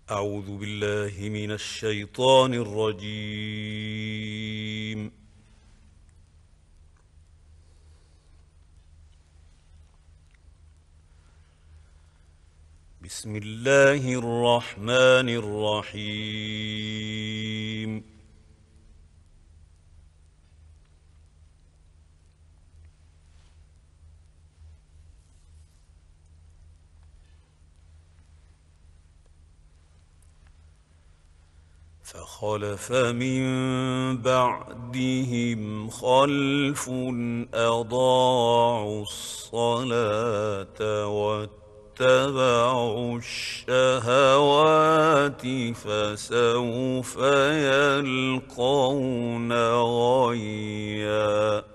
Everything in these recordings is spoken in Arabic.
أعوذ بالله من الشيطان الرجيم. بسم الله الرحمن الرحيم. فخلف من بعدهم خلف أضاعوا الصلاة واتبعوا الشهوات فسوف يلقون غيا.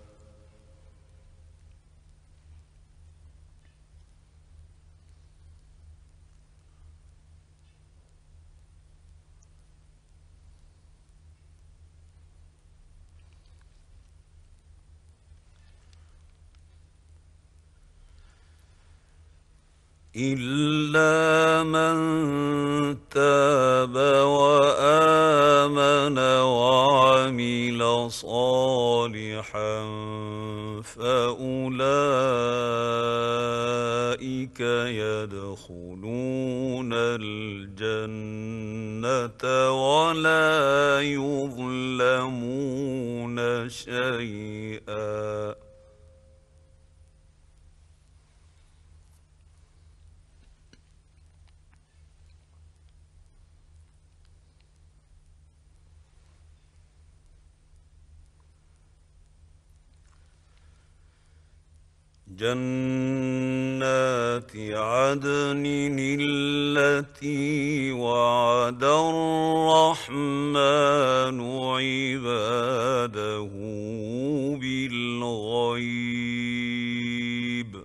إلا من تاب وآمن وعمل صالحا فأولئك يدخلون الجنة ولا يظلمون شيئا. جنات عدن التي وعد الرحمن عباده بالغيب.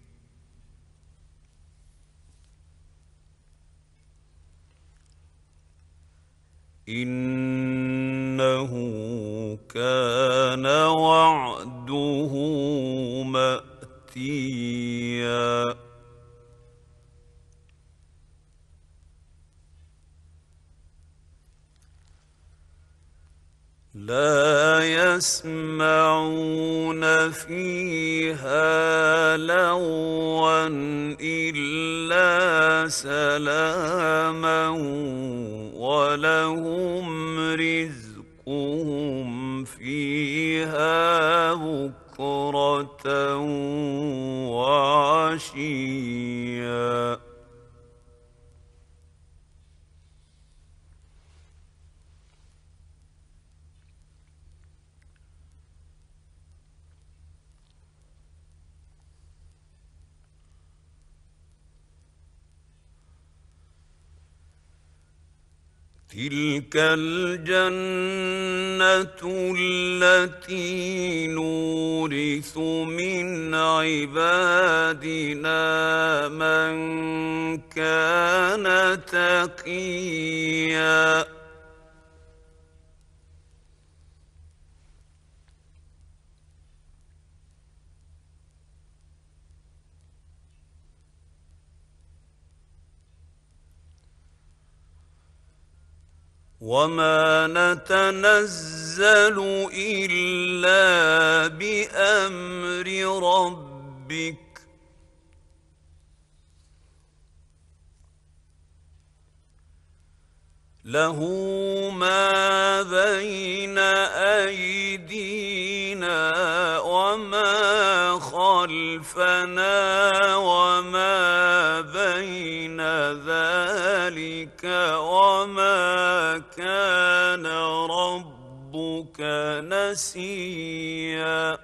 إنه كان وعده مأتيا. لا يسمعون فيها لغوا إلا سلاما ولهم رزقهم فيها بكرة وعشيا. تلك الجنة التي نورث من عبادنا من كان تقيا. وما نتنزل إلا بأمر ربك له ما بين أيدينا وما خلفنا وما بين ذلك وما كان ربك نسيا.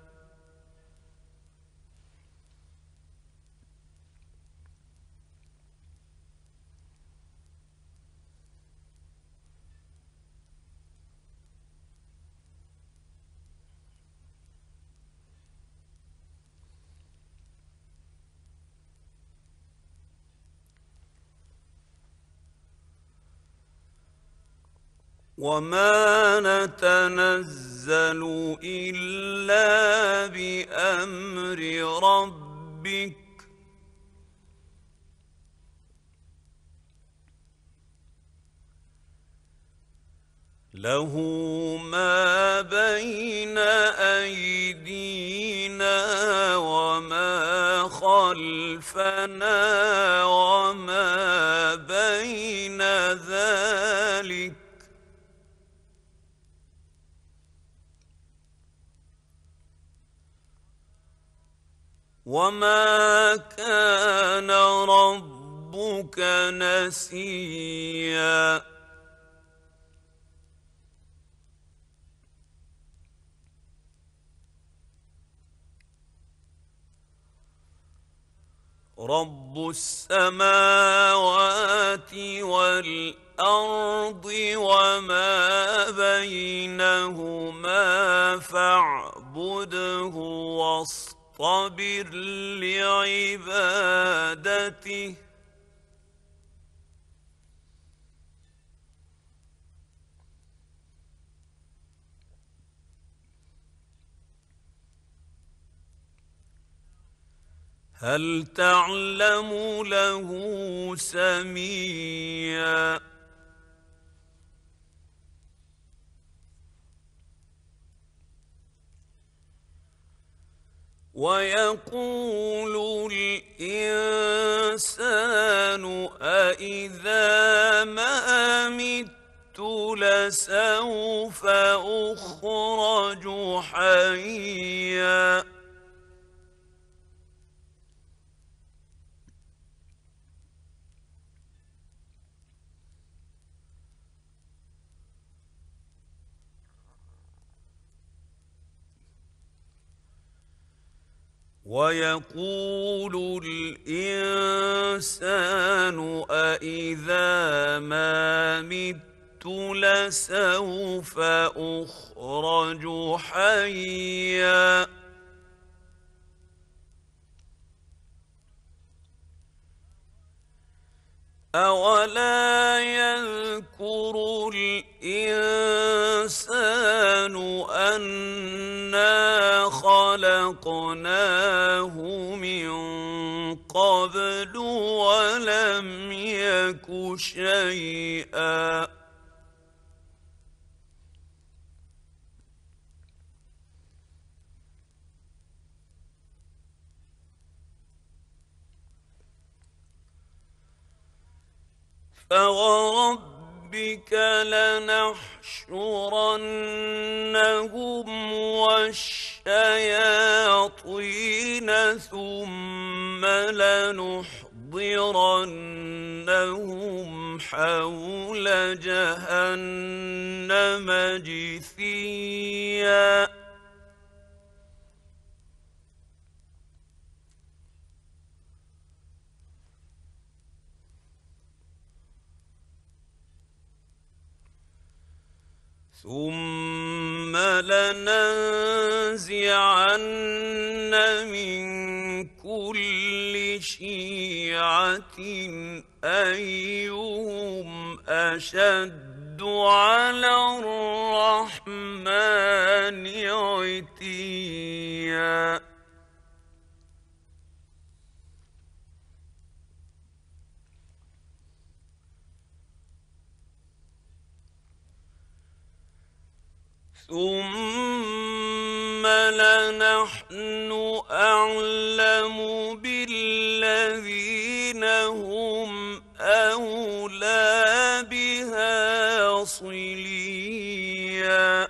وما نتنزل إلا بأمر ربك له ما بين أيدينا وما خلفنا وما بين ذلك وما كان ربك نسيا رب السماوات والأرض وما بينهما فاعبده واصطبر لعبادته هل تعلم له سميا ويقول الإنسان أإذا ما مت لسوف أخرج حيا ويقول الإنسان أإذا ما مت لسوف أخرج حيا أولا يذكر الإنسان أنا خلقناه من قبل ولم يك شيئا فوربك لنحشرنهم والشياطين ثم لنحضرنهم حول جهنم جثيا ثم لننزعن من كل شيعة أيهم أشد على الرحمن عتيا ثم لنحن أعلم بالذين هم أولى بها صليا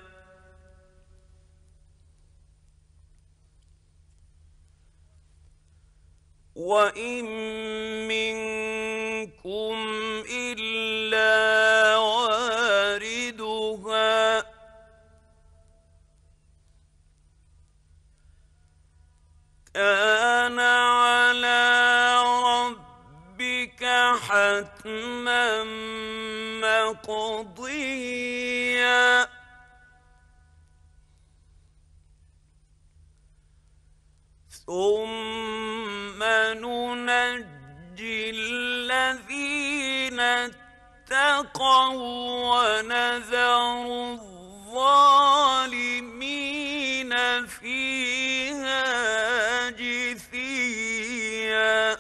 وإن منكم إلا واردها كان على ربك حتما مقضيا ثم ننجي الذين اتقوا ونذر الظالمين فيها جثيا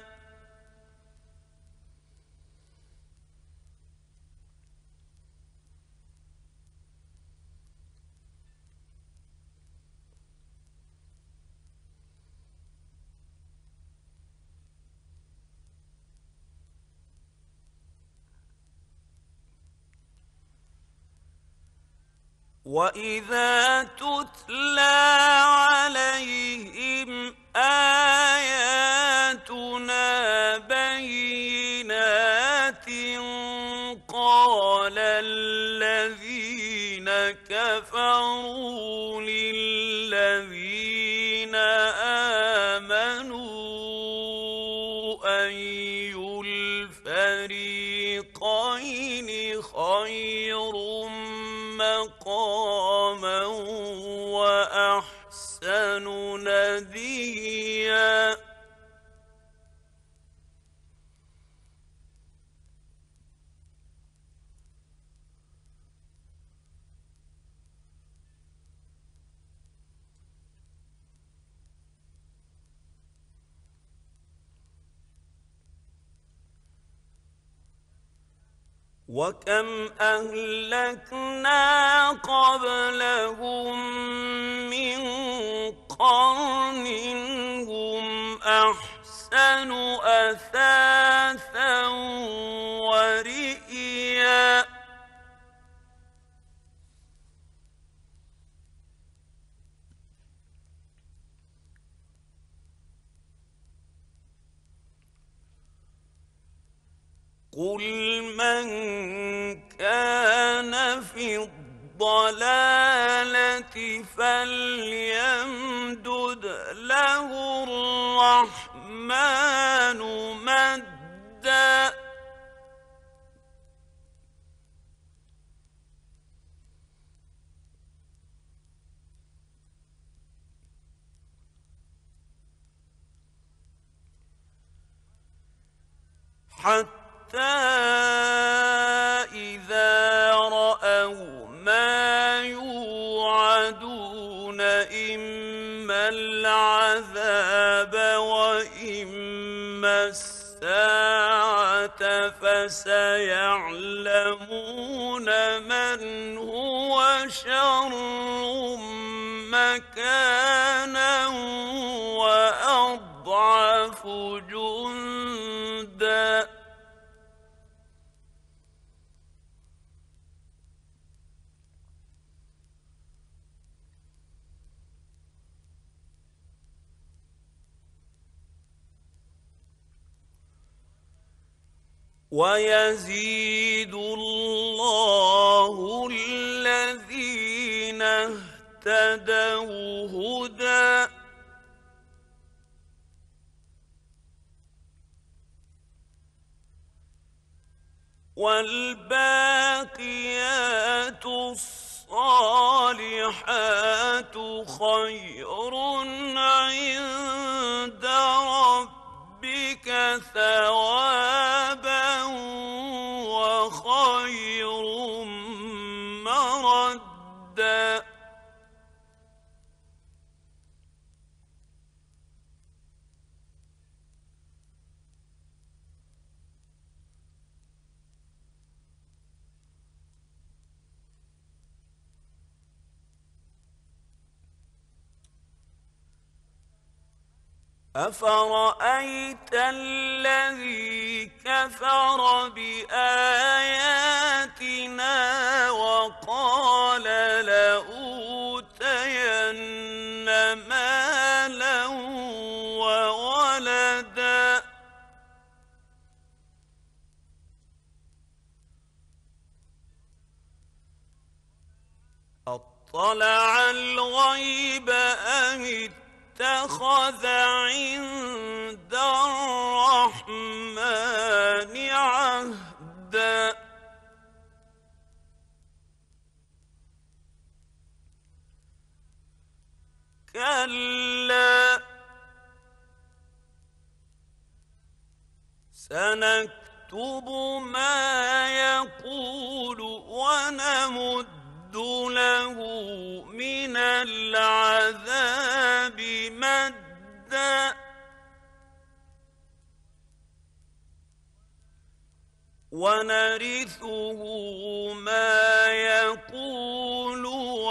وإذا تتلى عليهم آياتنا بينات قال الذين كفروا للذين آمنوا أي الفريقين خير مقاما وأحسن نديا وكم أهلكنا قبلهم من قرن هم أحسن أثاثا ورئيا قل من كان في الضلالة فليمدد له الرحمن مدا حتى إذا رأوا ما يوعدون إما العذاب وإما الساعة فسيعلمون من هو شر مكانا وأضعف جندا ويزيد الله الذين اهتدوا هدى والباقيات الصالحات خير عند ربك ثوابا وخير مردا أفرأيت الذي كفر بآياتنا وقال لأوتين مالا وولدا أطلع الغيب أم اتخذ عند الرحمن عهدا كلا سنكتب ما يقول ونمد له من العذاب مدا ونرثه ما يقول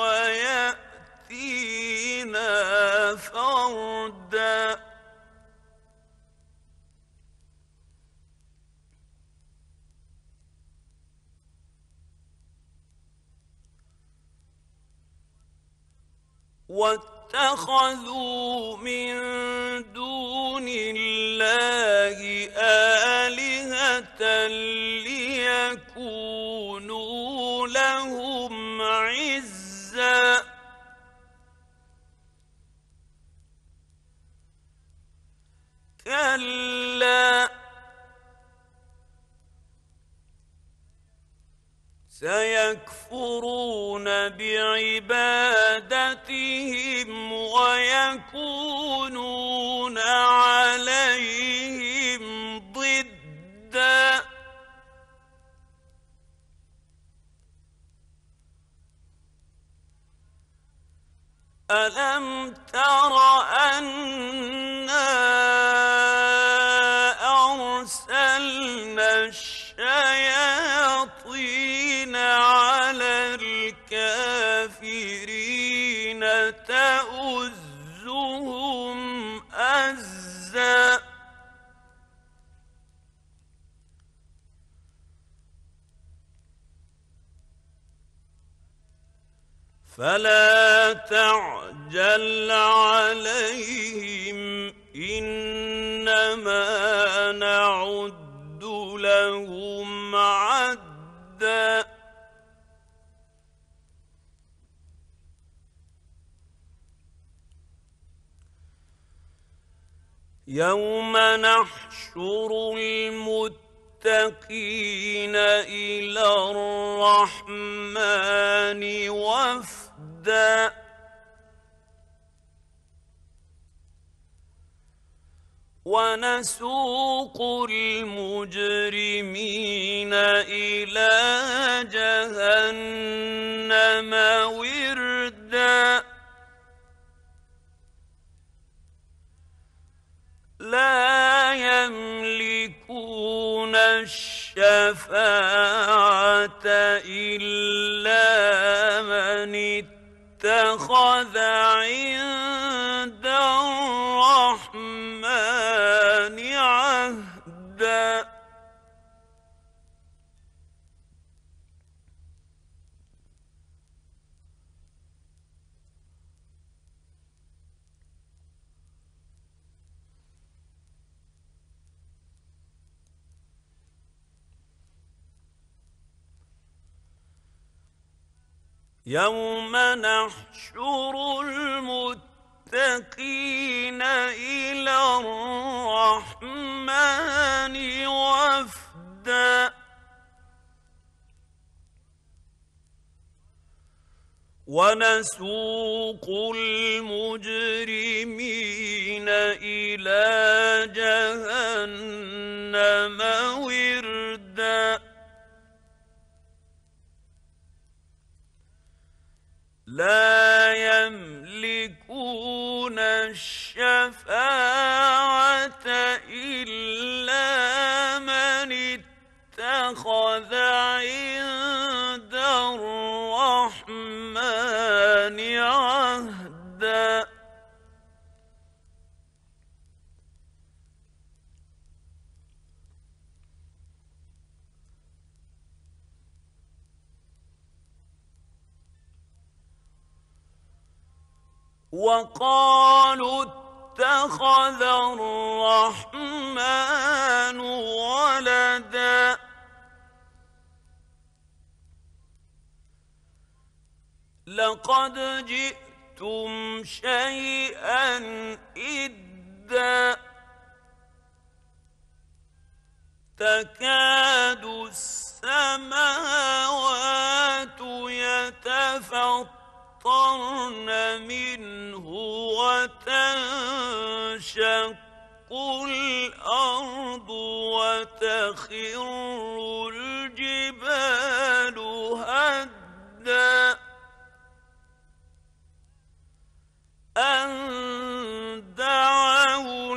ويأتينا فردا واتخذوا من دون الله آلهة ليكونوا لهم عزا كلا سيكفرون بعبادتهم ويكونون عليهم ضدا ألم تر أنا أرسلنا الشياطين على الكافرين تؤزهم أزا فلا تعجل عليهم إنما نعد لهم عدا يوم نحشر المتقين إلى الرحمن وفدا ونسوق المجرمين إلى جهنم وردا لا يملكون الشفاعة إلا من اتخذ عند الرحمن عهدا يوم نحشر المتقين إلى الرحمن وفدا ونسوق المجرمين إلى جهنم وردا لا يملكون الشفاعة إلا من اتخذ عند الرحمن عهدا وقالوا اتخذ الرحمن ولدا لقد جئتم شيئا إدا تكاد السماوات يتفطرن منه وتنشق الأرض وتخر الجبال هدا أن دعوا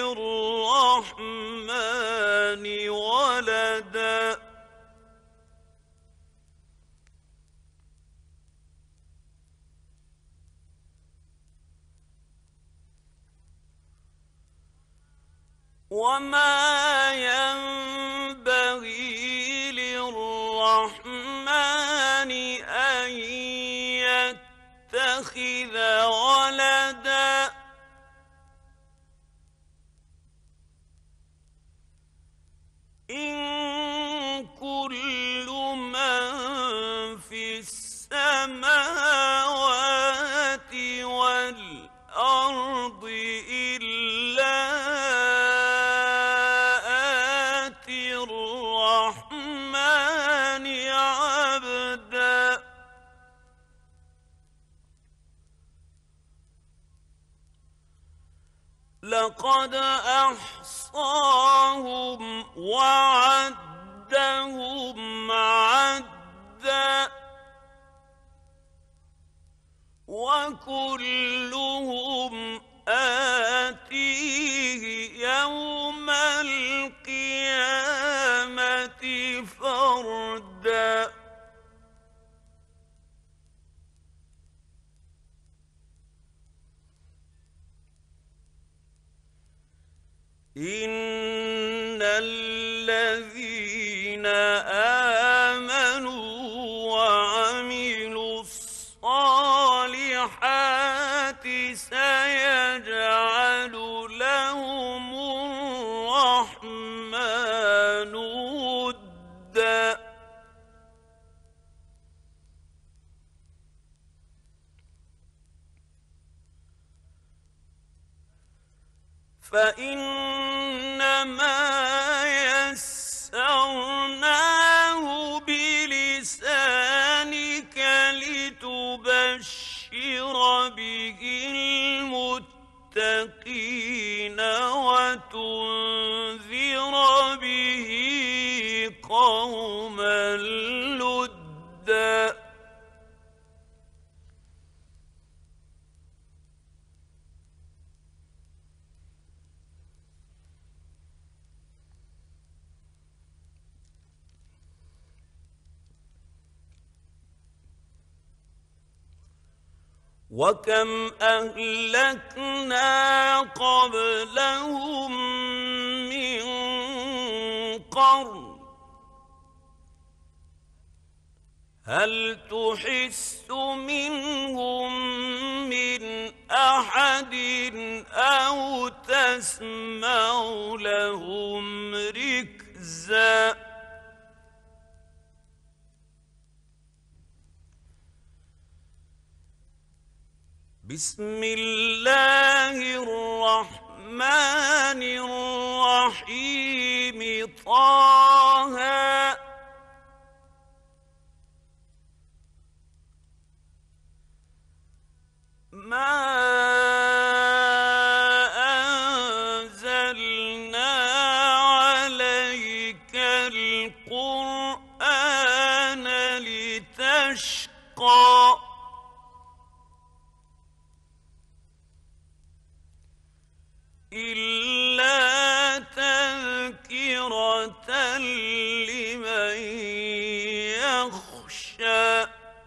للرحمن ولدا وما ينبغي للرحمن أن يتخذ يتخذ ولدا إن كل من في السماوات والأرض إلا آتي الرحمن عبدا لقد أحصاهم وعدهم عدا وكلهم آتيه يوم القيامة فردا إن الذين آمنوا وعملوا الصالحات سيجعل لهم الرحمن ودا فإنما يسرناه بلسانك لتبشر به المتقين وتنذر به قوما لدا وكم أهلكنا قبلهم من قرن هل تحس منهم من أحد أو تسمع لهم ركزا بسم الله الرحمن الرحيم طه ما أنزلنا عليك القرآن لتشقى إلا تذكرة لمن يخشى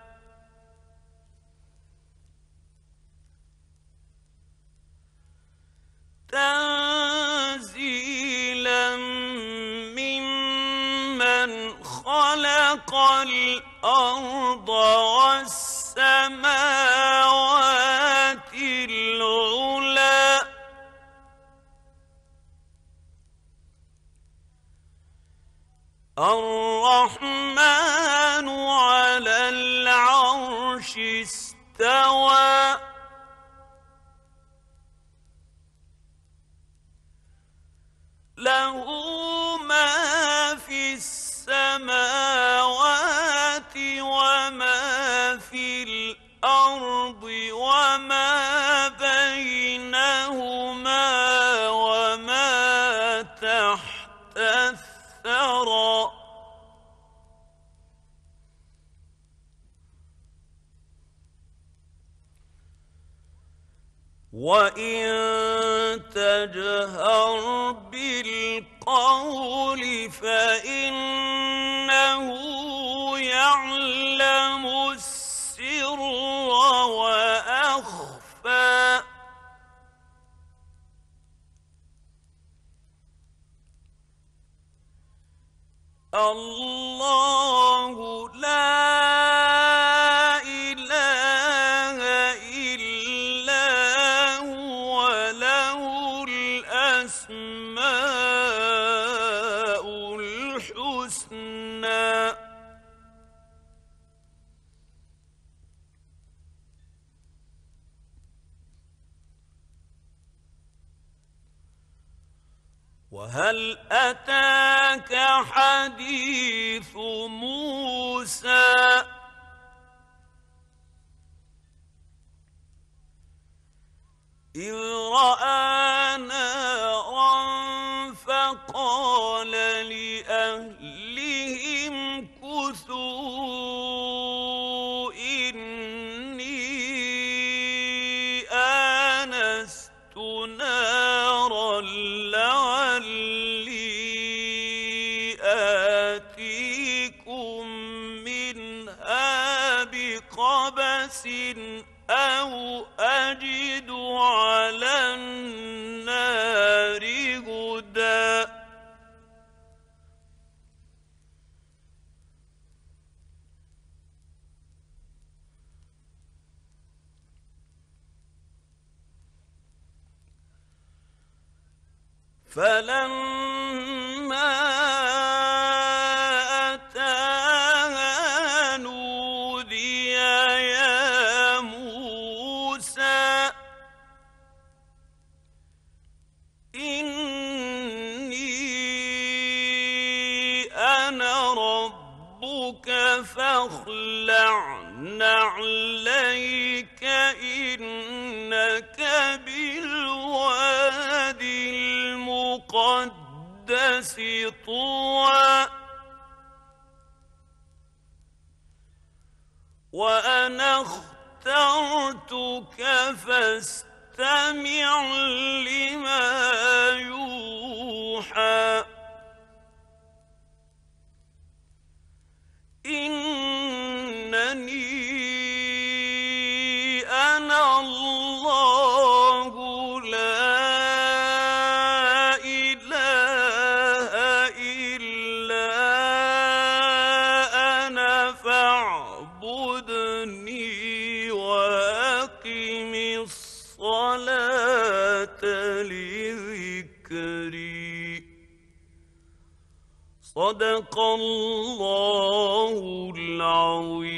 تنزيلا ممن خلق الأرض والسماوات العلى الرحمن على العرش استوى له ما في السماوات وما في الأرض وما بينهما وما تحت الثرى وإن تجهر بالقول فإنه يعلم السر وأخفى الله لا إله وهل أتاك حديث موسى إذ رأى نارا فقال لأهلهم كثوا إني آنست نارا لعلي آتيكم منها بقبس أو أجد على النار هدى فلما أتاها نودي يا موسى إني أنا ربك فاخلع نعليك إنك بالوادي المقدس طوى وأنا اخترتك فاستمع لما يوحى إنني أنا الله لا إله إلا أنا فاعبدني وأقم الصلاة لذكري صدق الله العظيم.